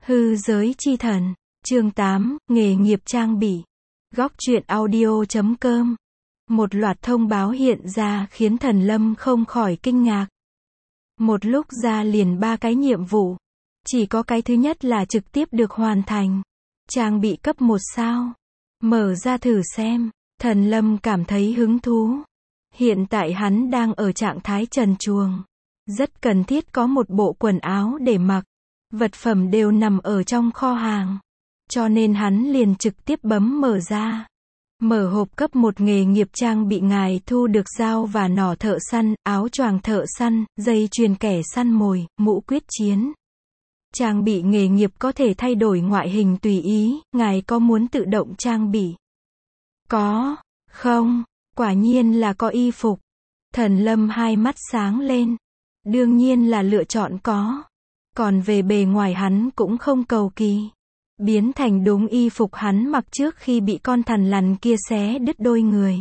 Hư giới chi thần, chương 8, nghề nghiệp trang bị. Góc truyện audio.com. Một loạt thông báo hiện ra khiến Thần Lâm không khỏi kinh ngạc. Một lúc ra liền 3 cái nhiệm vụ. Chỉ có cái thứ nhất là trực tiếp được hoàn thành. Trang bị cấp 1 sao? Mở ra thử xem. Thần Lâm cảm thấy hứng thú. Hiện tại hắn đang ở trạng thái trần truồng. Rất cần thiết có một bộ quần áo để mặc. Vật phẩm đều nằm ở trong kho hàng. Cho nên hắn liền trực tiếp bấm mở ra. Mở hộp cấp 1 nghề nghiệp trang bị ngài thu được dao và nỏ thợ săn, áo choàng thợ săn, dây chuyền kẻ săn mồi, mũ quyết chiến. Trang bị nghề nghiệp có thể thay đổi ngoại hình tùy ý, ngài có muốn tự động trang bị? Có, không, quả nhiên là có y phục. Thần Lâm hai mắt sáng lên. Đương nhiên là lựa chọn có. Còn về bề ngoài hắn cũng không cầu kỳ. Biến thành đúng y phục hắn mặc trước khi bị con thằn lằn kia xé đứt đôi người.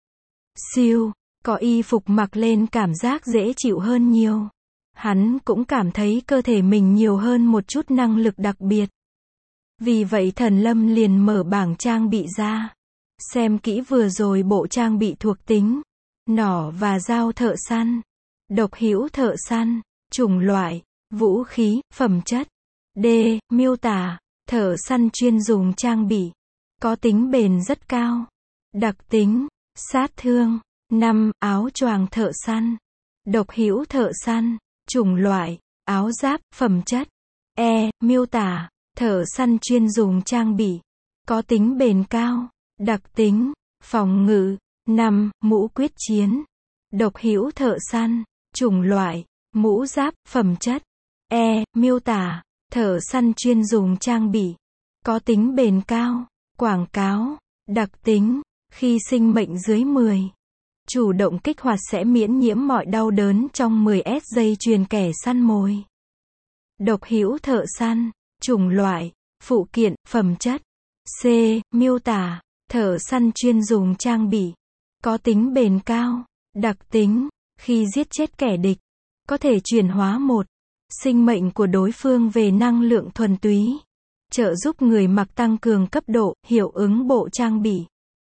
Siêu, có y phục mặc lên cảm giác dễ chịu hơn nhiều. Hắn cũng cảm thấy cơ thể mình nhiều hơn một chút năng lực đặc biệt. Vì vậy Thần Lâm liền mở bảng trang bị ra. Xem kỹ vừa rồi bộ trang bị thuộc tính. Nỏ và dao thợ săn. Độc hữu thợ săn. Chủng loại. Vũ khí, phẩm chất. D. Miêu tả. Thợ săn chuyên dùng trang bị. Có tính bền rất cao. Đặc tính. Sát thương. 5. Áo choàng thợ săn. Độc hữu thợ săn. Chủng loại. Áo giáp, phẩm chất. E. Miêu tả. Thợ săn chuyên dùng trang bị. Có tính bền cao. Đặc tính. Phòng ngự. 5. Mũ quyết chiến. Độc hữu thợ săn. Chủng loại. Mũ giáp, phẩm chất. E. Miêu tả. Thợ săn chuyên dùng trang bị. Có tính bền cao. Quảng cáo. Đặc tính. Khi sinh mệnh dưới 10. Chủ động kích hoạt sẽ miễn nhiễm mọi đau đớn trong 10s dây chuyền kẻ săn mồi. Độc hữu thợ săn. Chủng loại. Phụ kiện, phẩm chất. C. Miêu tả. Thợ săn chuyên dùng trang bị. Có tính bền cao. Đặc tính. Khi giết chết kẻ địch. Có thể chuyển hóa một. Sinh mệnh của đối phương về năng lượng thuần túy. Trợ giúp người mặc tăng cường cấp độ, hiệu ứng bộ trang bị.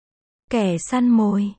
Kẻ săn mồi.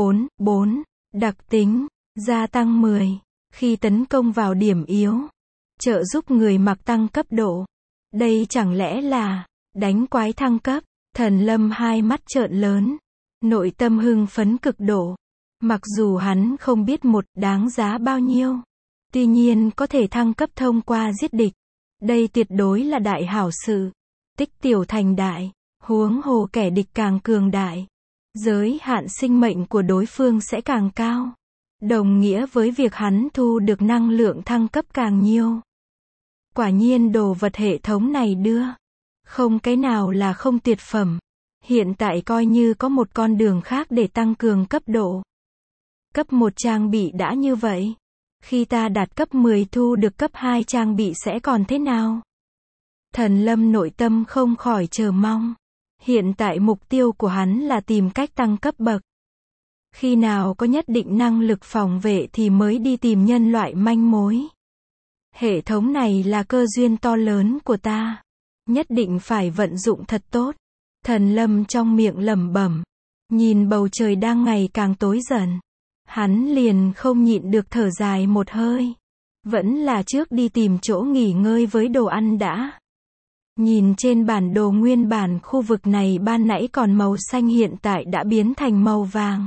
4. Đặc tính. Gia tăng 10. Khi tấn công vào điểm yếu. Trợ giúp người mặc tăng cấp độ. Đây chẳng lẽ là đánh quái thăng cấp? Thần Lâm hai mắt trợn lớn. Nội tâm hưng phấn cực độ. Mặc dù hắn không biết một đáng giá bao nhiêu. Tuy nhiên có thể thăng cấp thông qua giết địch. Đây tuyệt đối là đại hảo sự. Tích tiểu thành đại. Huống hồ kẻ địch càng cường đại. Giới hạn sinh mệnh của đối phương sẽ càng cao. Đồng nghĩa với việc hắn thu được năng lượng thăng cấp càng nhiều. Quả nhiên đồ vật hệ thống này đưa. Không cái nào là không tuyệt phẩm. Hiện tại coi như có một con đường khác để tăng cường cấp độ. Cấp 1 trang bị đã như vậy. Khi ta đạt cấp 10 thu được cấp 2 trang bị sẽ còn thế nào? Thần Lâm nội tâm không khỏi chờ mong. Hiện tại mục tiêu của hắn là tìm cách tăng cấp bậc. Khi nào có nhất định năng lực phòng vệ thì mới đi tìm nhân loại manh mối. Hệ thống này là cơ duyên to lớn của ta. Nhất định phải vận dụng thật tốt. Thần Lâm trong miệng lẩm bẩm. Nhìn bầu trời đang ngày càng tối dần. Hắn liền không nhịn được thở dài một hơi. Vẫn là trước đi tìm chỗ nghỉ ngơi với đồ ăn đã. Nhìn trên bản đồ nguyên bản khu vực này ban nãy còn màu xanh hiện tại đã biến thành màu vàng.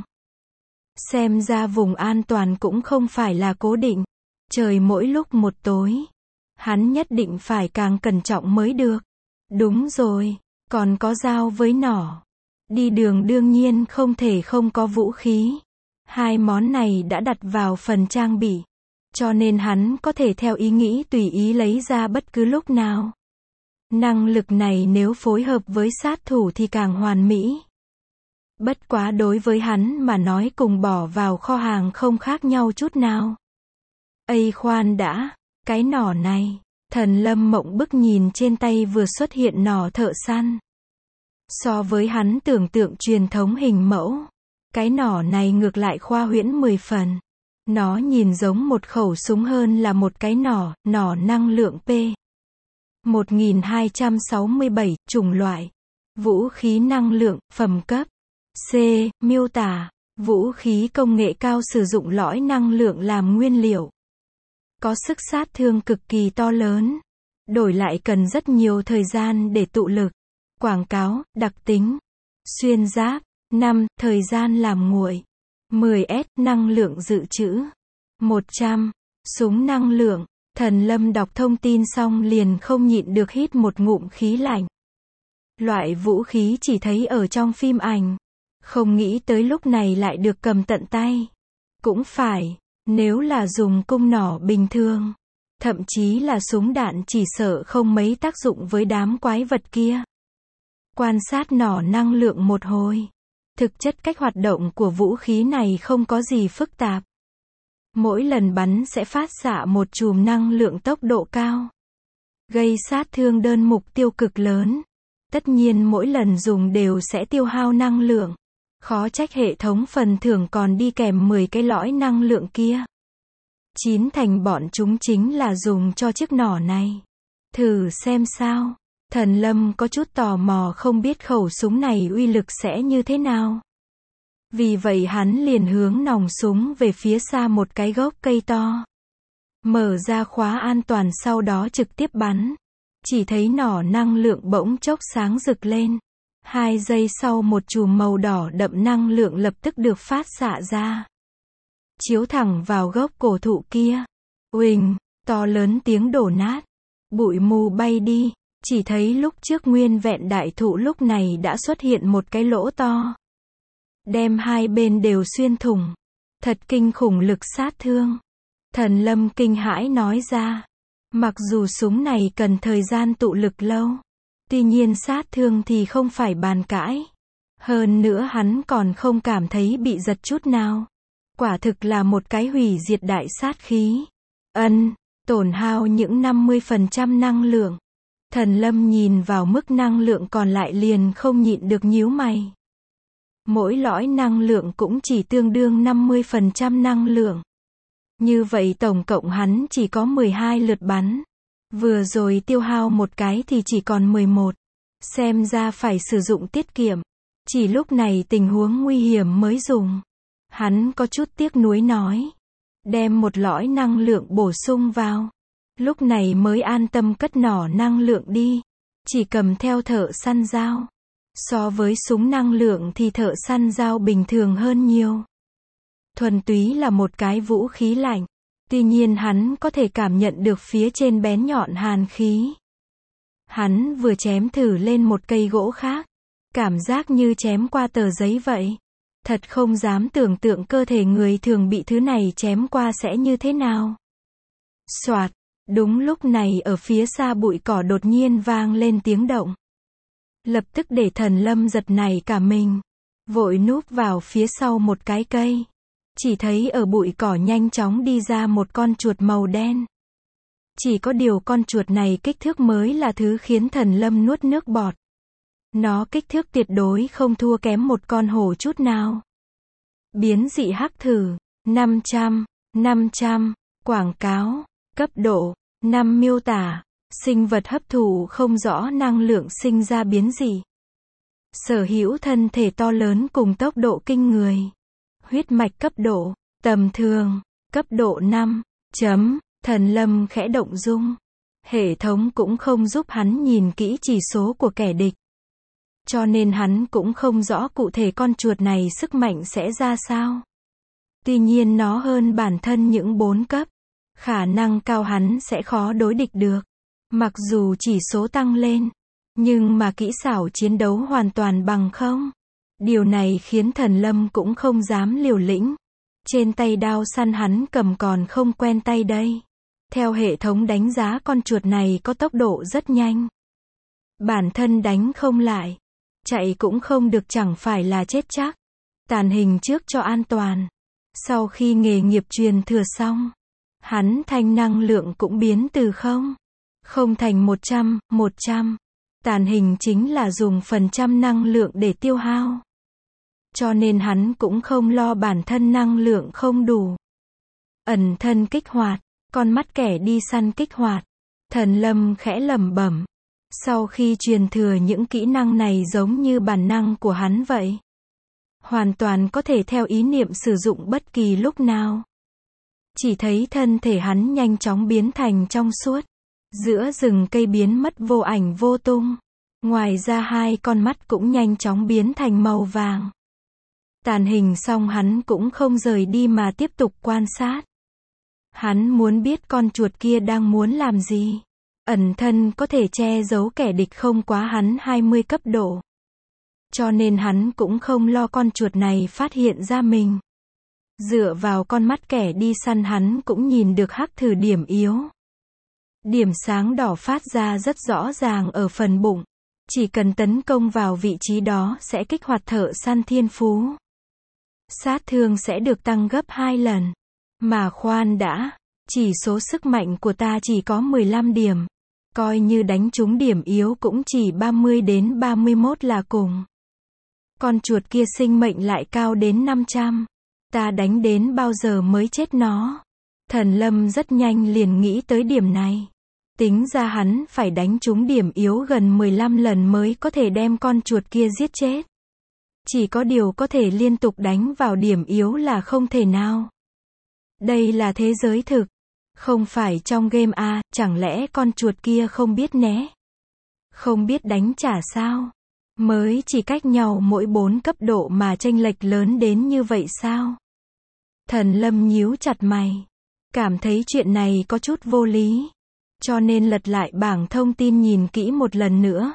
Xem ra vùng an toàn cũng không phải là cố định. Trời mỗi lúc một tối. Hắn nhất định phải càng cẩn trọng mới được. Đúng rồi, còn có dao với nỏ. Đi đường đương nhiên không thể không có vũ khí. Hai món này đã đặt vào phần trang bị. Cho nên hắn có thể theo ý nghĩ tùy ý lấy ra bất cứ lúc nào. Năng lực này nếu phối hợp với sát thủ thì càng hoàn mỹ. Bất quá đối với hắn mà nói cùng bỏ vào kho hàng không khác nhau chút nào. Ây khoan đã, cái nỏ này. Thần Lâm mộng bức nhìn trên tay vừa xuất hiện nỏ thợ săn. So với hắn tưởng tượng truyền thống hình mẫu. Cái nỏ này ngược lại khoa huyễn 10 phần. Nó nhìn giống một khẩu súng hơn là một cái nỏ năng lượng P. 1267, chủng loại. Vũ khí năng lượng, phẩm cấp. C. Miêu tả. Vũ khí công nghệ cao sử dụng lõi năng lượng làm nguyên liệu. Có sức sát thương cực kỳ to lớn. Đổi lại cần rất nhiều thời gian để tụ lực. Quảng cáo, đặc tính. Xuyên giáp. 5. Thời gian làm nguội. 10S. Năng lượng dự trữ. 100. Súng năng lượng. Thần Lâm đọc thông tin xong liền không nhịn được hít một ngụm khí lạnh. Loại vũ khí chỉ thấy ở trong phim ảnh. Không nghĩ tới lúc này lại được cầm tận tay. Cũng phải, nếu là dùng cung nỏ bình thường, thậm chí là súng đạn chỉ sợ không mấy tác dụng với đám quái vật kia. Quan sát nỏ năng lượng một hồi. Thực chất cách hoạt động của vũ khí này không có gì phức tạp. Mỗi lần bắn sẽ phát xạ một chùm năng lượng tốc độ cao, gây sát thương đơn mục tiêu cực lớn. Tất nhiên mỗi lần dùng đều sẽ tiêu hao năng lượng. Khó trách hệ thống phần thưởng còn đi kèm 10 cái lõi năng lượng kia. 9 thành bọn chúng chính là dùng cho chiếc nỏ này. Thử xem sao. Thần Lâm có chút tò mò không biết khẩu súng này uy lực sẽ như thế nào. Vì vậy hắn liền hướng nòng súng về phía xa một cái gốc cây to. Mở ra khóa an toàn sau đó trực tiếp bắn. Chỉ thấy nỏ năng lượng bỗng chốc sáng rực lên. 2 giây sau một chùm màu đỏ đậm năng lượng lập tức được phát xạ ra. Chiếu thẳng vào gốc cổ thụ kia. Uỳnh, to lớn tiếng đổ nát. Bụi mù bay đi. Chỉ thấy lúc trước nguyên vẹn đại thụ lúc này đã xuất hiện một cái lỗ to. Đem hai bên đều xuyên thủng. Thật kinh khủng lực sát thương. Thần Lâm kinh hãi nói ra. Mặc dù súng này cần thời gian tụ lực lâu. Tuy nhiên sát thương thì không phải bàn cãi. Hơn nữa hắn còn không cảm thấy bị giật chút nào. Quả thực là một cái hủy diệt đại sát khí. Tổn hao những 50% năng lượng. Thần Lâm nhìn vào mức năng lượng còn lại liền không nhịn được nhíu mày. Mỗi lõi năng lượng cũng chỉ tương đương 50% năng lượng. Như vậy tổng cộng hắn chỉ có 12 lượt bắn. Vừa rồi tiêu hao một cái thì chỉ còn 11. Xem ra phải sử dụng tiết kiệm. Chỉ lúc này tình huống nguy hiểm mới dùng. Hắn có chút tiếc nuối nói. Đem một lõi năng lượng bổ sung vào. Lúc này mới an tâm cất nỏ năng lượng đi. Chỉ cầm theo thợ săn dao. So với súng năng lượng thì thợ săn dao bình thường hơn nhiều. Thuần túy là một cái vũ khí lạnh. Tuy nhiên hắn có thể cảm nhận được phía trên bén nhọn hàn khí. Hắn vừa chém thử lên một cây gỗ khác. Cảm giác như chém qua tờ giấy vậy. Thật không dám tưởng tượng cơ thể người thường bị thứ này chém qua sẽ như thế nào. Soạt. Đúng lúc này ở phía xa bụi cỏ đột nhiên vang lên tiếng động. Lập tức để Thần Lâm giật nảy cả mình. Vội núp vào phía sau một cái cây. Chỉ thấy ở bụi cỏ nhanh chóng đi ra một con chuột màu đen. Chỉ có điều con chuột này kích thước mới là thứ khiến Thần Lâm nuốt nước bọt. Nó kích thước tuyệt đối không thua kém một con hổ chút nào. Biến dị hắc thử. 500. Quảng cáo. Cấp độ. 5 miêu tả. Sinh vật hấp thụ không rõ năng lượng sinh ra biến dị. Sở hữu thân thể to lớn cùng tốc độ kinh người. Huyết mạch cấp độ. Tầm thường. Cấp độ 5. Thần Lâm khẽ động dung. Hệ thống cũng không giúp hắn nhìn kỹ chỉ số của kẻ địch. Cho nên hắn cũng không rõ cụ thể con chuột này sức mạnh sẽ ra sao. Tuy nhiên nó hơn bản thân những 4 cấp. Khả năng cao hắn sẽ khó đối địch được. Mặc dù chỉ số tăng lên. Nhưng mà kỹ xảo chiến đấu hoàn toàn bằng không. Điều này khiến Thần Lâm cũng không dám liều lĩnh. Trên tay đao săn hắn cầm còn không quen tay đây. Theo hệ thống đánh giá con chuột này có tốc độ rất nhanh. Bản thân đánh không lại. Chạy cũng không được chẳng phải là chết chắc. Tàn hình trước cho an toàn. Sau khi nghề nghiệp truyền thừa xong. Hắn thanh năng lượng cũng biến từ không thành 100. Tàn hình chính là dùng phần trăm năng lượng để tiêu hao. Cho nên hắn cũng không lo bản thân năng lượng không đủ. Ẩn thân kích hoạt. Con mắt kẻ đi săn kích hoạt. Thần Lâm khẽ lẩm bẩm. Sau khi truyền thừa những kỹ năng này giống như bản năng của hắn vậy. Hoàn toàn có thể theo ý niệm sử dụng bất kỳ lúc nào. Chỉ thấy thân thể hắn nhanh chóng biến thành trong suốt. Giữa rừng cây biến mất vô ảnh vô tung. Ngoài ra hai con mắt cũng nhanh chóng biến thành màu vàng. Tàn hình xong hắn cũng không rời đi mà tiếp tục quan sát. Hắn muốn biết con chuột kia đang muốn làm gì. Ẩn thân có thể che giấu kẻ địch không quá hắn 20 cấp độ. Cho nên hắn cũng không lo con chuột này phát hiện ra mình. Dựa vào con mắt kẻ đi săn hắn cũng nhìn được hắc thử điểm yếu. Điểm sáng đỏ phát ra rất rõ ràng ở phần bụng. Chỉ cần tấn công vào vị trí đó sẽ kích hoạt thợ săn thiên phú. Sát thương sẽ được tăng gấp 2 lần. Mà khoan đã, chỉ số sức mạnh của ta chỉ có 15 điểm. Coi như đánh trúng điểm yếu cũng chỉ 30 đến 31 là cùng. Con chuột kia sinh mệnh lại cao đến 500. Ta đánh đến bao giờ mới chết nó? Thần Lâm rất nhanh liền nghĩ tới điểm này. Tính ra hắn phải đánh trúng điểm yếu gần 15 lần mới có thể đem con chuột kia giết chết. Chỉ có điều có thể liên tục đánh vào điểm yếu là không thể nào. Đây là thế giới thực. Không phải trong game A, chẳng lẽ con chuột kia không biết né? Không biết đánh trả sao? Mới chỉ cách nhau mỗi 4 cấp độ mà chênh lệch lớn đến như vậy sao? Thần Lâm nhíu chặt mày. Cảm thấy chuyện này có chút vô lý. Cho nên lật lại bảng thông tin nhìn kỹ một lần nữa.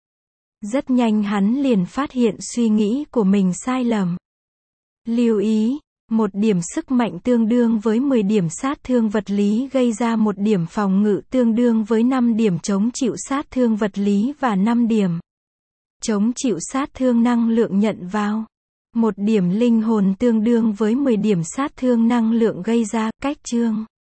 Rất nhanh hắn liền phát hiện suy nghĩ của mình sai lầm. Lưu ý, 1 điểm sức mạnh tương đương với 10 điểm sát thương vật lý gây ra 1 điểm phòng ngự tương đương với 5 điểm chống chịu sát thương vật lý và 5 điểm chống chịu sát thương năng lượng nhận vào. 1 điểm linh hồn tương đương với 10 điểm sát thương năng lượng gây ra. Cách chương